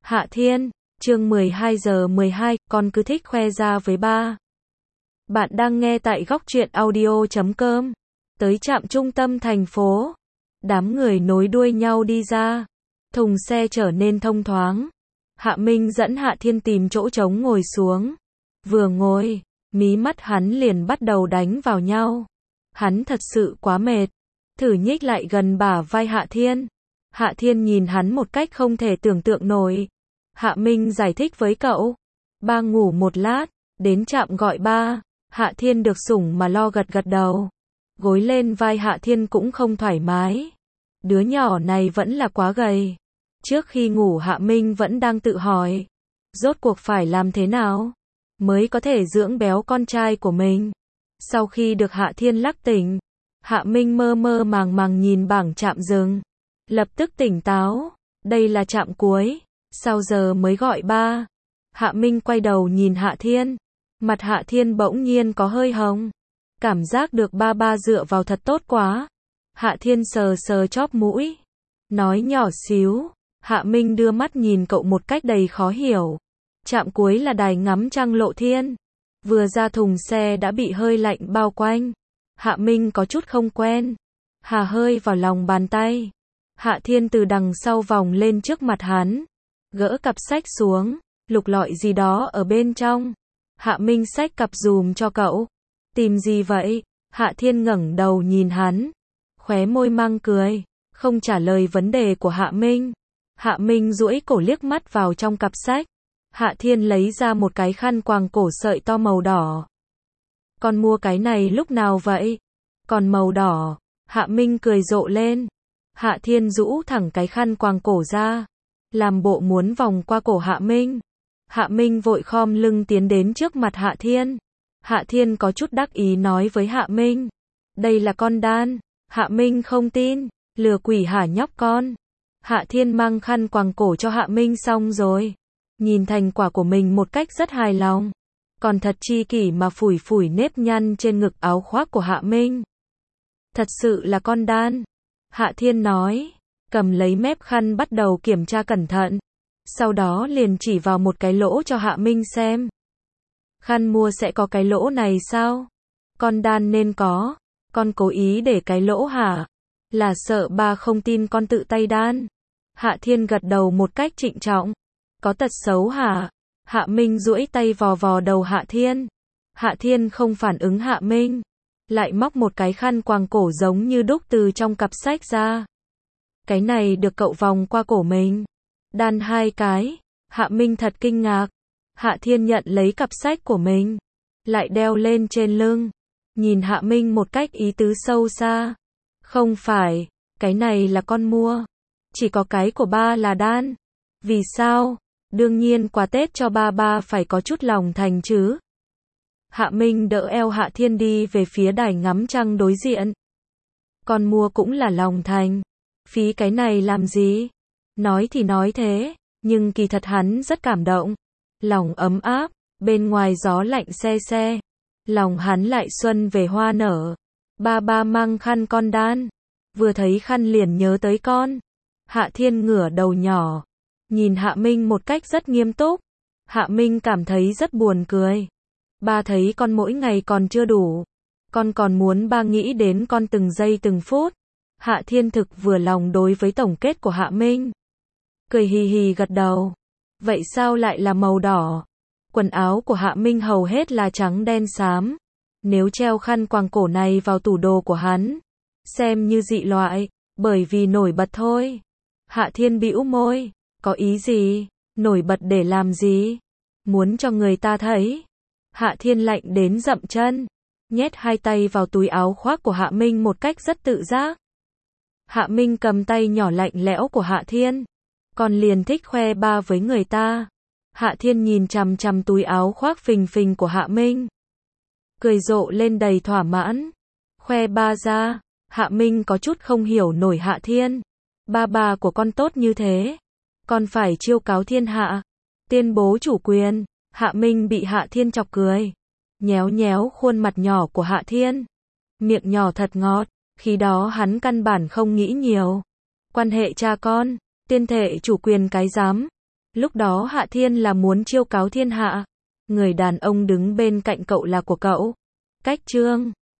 Hạ Thiên, chương 12 giờ 12, con cứ thích khoe ra với ba. Bạn đang nghe tại góc truyện audio.com. Tới trạm trung tâm thành phố, đám người nối đuôi nhau đi ra. Thùng xe trở nên thông thoáng. Hạ Minh dẫn Hạ Thiên tìm chỗ trống ngồi xuống. Vừa ngồi, mí mắt hắn liền bắt đầu đánh vào nhau. Hắn thật sự quá mệt. Thử nhích lại gần bả vai Hạ Thiên. Hạ Thiên nhìn hắn một cách không thể tưởng tượng nổi. Hạ Minh giải thích với cậu. Ba ngủ một lát, đến trạm gọi ba. Hạ Thiên được sủng mà lo gật gật đầu. Gối lên vai Hạ Thiên cũng không thoải mái. Đứa nhỏ này vẫn là quá gầy. Trước khi ngủ Hạ Minh vẫn đang tự hỏi. Rốt cuộc phải làm thế nào mới có thể dưỡng béo con trai của mình. Sau khi được Hạ Thiên lắc tỉnh, Hạ Minh mơ mơ màng màng nhìn bảng trạm dừng. Lập tức tỉnh táo. Đây là trạm cuối. Sao giờ mới gọi ba? Hạ Minh quay đầu nhìn Hạ Thiên. Mặt Hạ Thiên bỗng nhiên có hơi hồng. Cảm giác được ba dựa vào thật tốt quá. Hạ Thiên sờ sờ chóp mũi. Nói nhỏ xíu. Hạ Minh đưa mắt nhìn cậu một cách đầy khó hiểu. Trạm cuối là đài ngắm trăng Lộ Thiên. Vừa ra thùng xe đã bị hơi lạnh bao quanh. Hạ Minh có chút không quen. Hà hơi vào lòng bàn tay. Hạ Thiên từ đằng sau vòng lên trước mặt hắn. Gỡ cặp sách xuống. Lục lọi gì đó ở bên trong. Hạ Minh xách cặp dùm cho cậu. Tìm gì vậy? Hạ Thiên ngẩng đầu nhìn hắn. Khóe môi mang cười. Không trả lời vấn đề của Hạ Minh. Hạ Minh duỗi cổ liếc mắt vào trong cặp sách. Hạ Thiên lấy ra một cái khăn quàng cổ sợi to màu đỏ. Con mua cái này lúc nào vậy? Còn màu đỏ. Hạ Minh cười rộ lên. Hạ Thiên rũ thẳng cái khăn quàng cổ ra. Làm bộ muốn vòng qua cổ Hạ Minh. Hạ Minh vội khom lưng tiến đến trước mặt Hạ Thiên. Hạ Thiên có chút đắc ý nói với Hạ Minh. Đây là con đan. Hạ Minh không tin. Lừa quỷ hả nhóc con. Hạ Thiên mang khăn quàng cổ cho Hạ Minh xong rồi. Nhìn thành quả của mình một cách rất hài lòng. Còn thật chi kỷ mà phủi phủi nếp nhăn trên ngực áo khoác của Hạ Minh. Thật sự là con đan. Hạ Thiên nói. Cầm lấy mép khăn bắt đầu kiểm tra cẩn thận. Sau đó liền chỉ vào một cái lỗ cho Hạ Minh xem. Khăn mua sẽ có cái lỗ này sao? Con đan nên có. Con cố ý để cái lỗ hả? Là sợ ba không tin con tự tay đan. Hạ Thiên gật đầu một cách trịnh trọng. Có tật xấu hả? Hạ Minh duỗi tay vò vò đầu Hạ Thiên. Hạ Thiên không phản ứng Hạ Minh. Lại móc một cái khăn quàng cổ giống như đúc từ trong cặp sách ra. Cái này được cậu vòng qua cổ mình. Đan hai cái. Hạ Minh thật kinh ngạc. Hạ Thiên nhận lấy cặp sách của mình. Lại đeo lên trên lưng. Nhìn Hạ Minh một cách ý tứ sâu xa. Không phải. Cái này là con mua. Chỉ có cái của ba là đan. Vì sao? Đương nhiên quà Tết cho ba phải có chút lòng thành chứ. Hạ Minh đỡ eo Hạ Thiên đi về phía đài ngắm trăng đối diện. Con mua cũng là lòng thành. Phí cái này làm gì? Nói thì nói thế, nhưng kỳ thật hắn rất cảm động. Lòng ấm áp, bên ngoài gió lạnh se se. Lòng hắn lại xuân về hoa nở. Ba mang khăn con đan. Vừa thấy khăn liền nhớ tới con. Hạ Thiên ngửa đầu nhỏ. Nhìn Hạ Minh một cách rất nghiêm túc. Hạ Minh cảm thấy rất buồn cười. Ba thấy con mỗi ngày còn chưa đủ. Con còn muốn ba nghĩ đến con từng giây từng phút. Hạ Thiên thực vừa lòng đối với tổng kết của Hạ Minh. Cười hì hì gật đầu. Vậy sao lại là màu đỏ? Quần áo của Hạ Minh hầu hết là trắng đen xám. Nếu treo khăn quàng cổ này vào tủ đồ của hắn, xem như dị loại, bởi vì nổi bật thôi. Hạ Thiên bĩu môi. Có ý gì? Nổi bật để làm gì? Muốn cho người ta thấy. Hạ Thiên lạnh đến dậm chân. Nhét hai tay vào túi áo khoác của Hạ Minh một cách rất tự giác. Hạ Minh cầm tay nhỏ lạnh lẽo của Hạ Thiên. Còn liền thích khoe ba với người ta. Hạ Thiên nhìn chằm chằm túi áo khoác phình phình của Hạ Minh. Cười rộ lên đầy thỏa mãn. Khoe ba ra. Hạ Minh có chút không hiểu nổi Hạ Thiên. Ba của con tốt như thế. Con phải chiêu cáo thiên hạ. Tuyên bố chủ quyền. Hạ Minh bị Hạ Thiên chọc cười. Nhéo nhéo khuôn mặt nhỏ của Hạ Thiên. Miệng nhỏ thật ngọt. Khi đó hắn căn bản không nghĩ nhiều. Quan hệ cha con. Tuyên thệ chủ quyền cái dám. Lúc đó Hạ Thiên là muốn chiêu cáo thiên hạ. Người đàn ông đứng bên cạnh cậu là của cậu. Cách Trương